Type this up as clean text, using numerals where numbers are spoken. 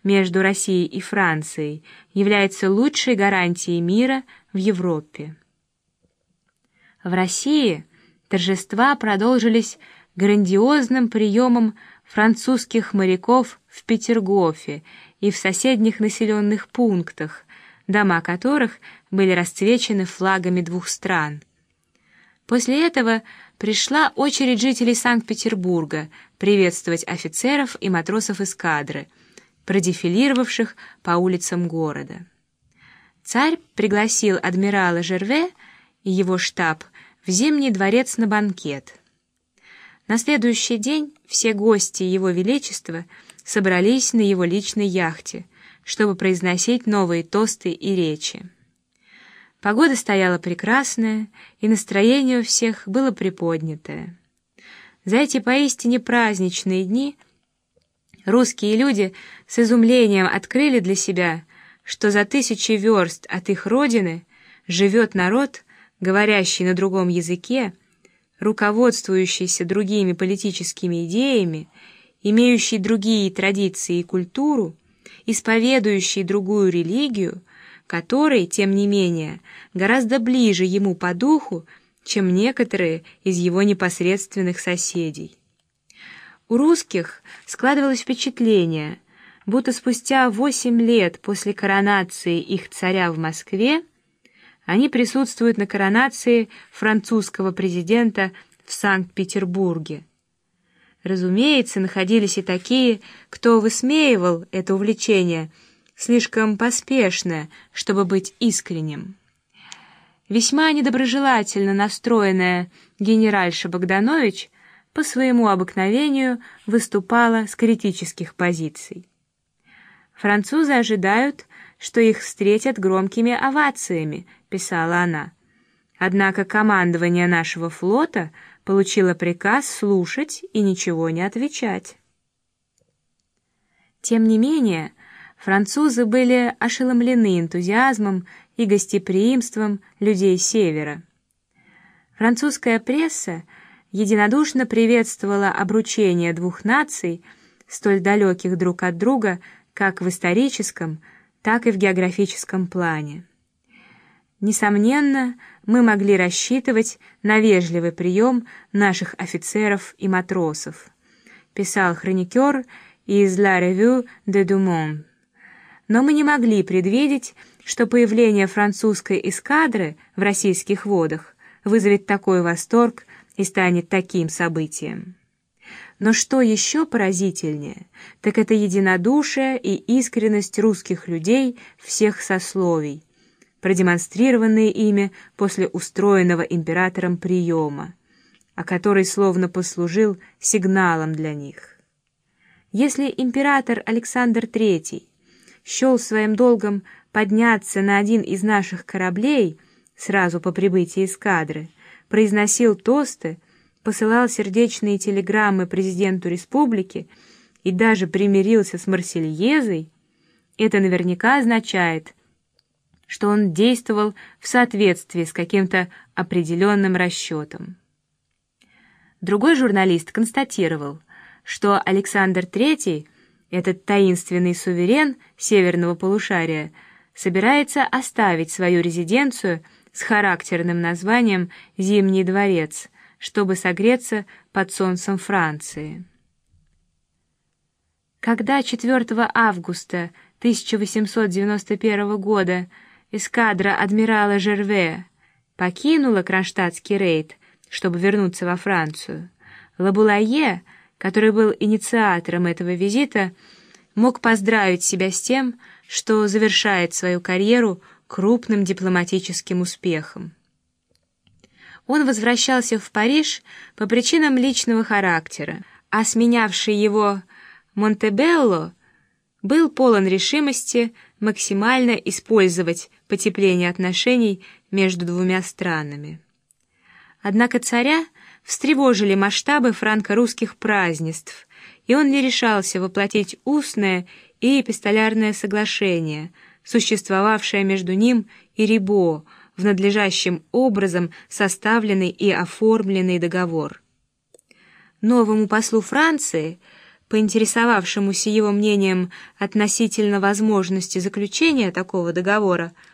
между Россией и Францией является лучшей гарантией мира в Европе. В России торжества продолжились грандиозным приемом французских моряков в Петергофе и в соседних населенных пунктах, дома которых были расцвечены флагами двух стран. После этого пришла очередь жителей Санкт-Петербурга приветствовать офицеров и матросов эскадры, продефилировавших по улицам города. Царь пригласил адмирала Жерве и его штаб в Зимний дворец на банкет. На следующий день все гости Его Величества собрались на его личной яхте, чтобы произносить новые тосты и речи. Погода стояла прекрасная, и настроение у всех было приподнятое. За эти поистине праздничные дни русские люди с изумлением открыли для себя, что за 1000 верст от их родины живет народ, говорящий на другом языке, руководствующийся другими политическими идеями, имеющий другие традиции и культуру, исповедующий другую религию, который, тем не менее, гораздо ближе ему по духу, чем некоторые из его непосредственных соседей. У русских складывалось впечатление, будто спустя 8 лет после коронации их царя в Москве они присутствуют на коронации французского президента в Санкт-Петербурге. Разумеется, находились и такие, кто высмеивал это увлечение слишком поспешно, чтобы быть искренним. Весьма недоброжелательно настроенная генеральша Богданович по своему обыкновению выступала с критических позиций. Французы ожидают, что их встретят громкими овациями, писала она. Однако командование нашего флота получило приказ слушать и ничего не отвечать. Тем не менее, французы были ошеломлены энтузиазмом и гостеприимством людей Севера. Французская пресса единодушно приветствовала обручение двух наций, столь далеких друг от друга, как в историческом, так и в географическом плане. Несомненно, мы могли рассчитывать на вежливый прием наших офицеров и матросов, писал хроникер из La Revue de Dumont. Но мы не могли предвидеть, что появление французской эскадры в российских водах вызовет такой восторг и станет таким событием. Но что еще поразительнее, так это единодушие и искренность русских людей всех сословий, продемонстрированные ими после устроенного императором приема, а который словно послужил сигналом для них. Если император Александр III счел своим долгом подняться на один из наших кораблей сразу по прибытии эскадры, произносил тосты, посылал сердечные телеграммы президенту республики и даже примирился с Марсельезой, это наверняка означает, что он действовал в соответствии с каким-то определенным расчетом. Другой журналист констатировал, что Александр III, этот таинственный суверен северного полушария, собирается оставить свою резиденцию с характерным названием Зимний дворец, чтобы согреться под солнцем Франции. Когда 4 августа 1891 года эскадра адмирала Жерве покинула Кронштадтский рейд, чтобы вернуться во Францию, Лабулае, который был инициатором этого визита, мог поздравить себя с тем, что завершает свою карьеру крупным дипломатическим успехом. Он возвращался в Париж по причинам личного характера, а сменявший его Монтебелло был полон решимости максимально использовать потепление отношений между двумя странами. Однако царя встревожили масштабы франко-русских празднеств, и он не решался воплотить устное и эпистолярное соглашение, существовавшее между ним и Рибо, в надлежащим образом составленный и оформленный договор. Новому послу Франции поинтересовавшемуся его мнением относительно возможности заключения такого договора,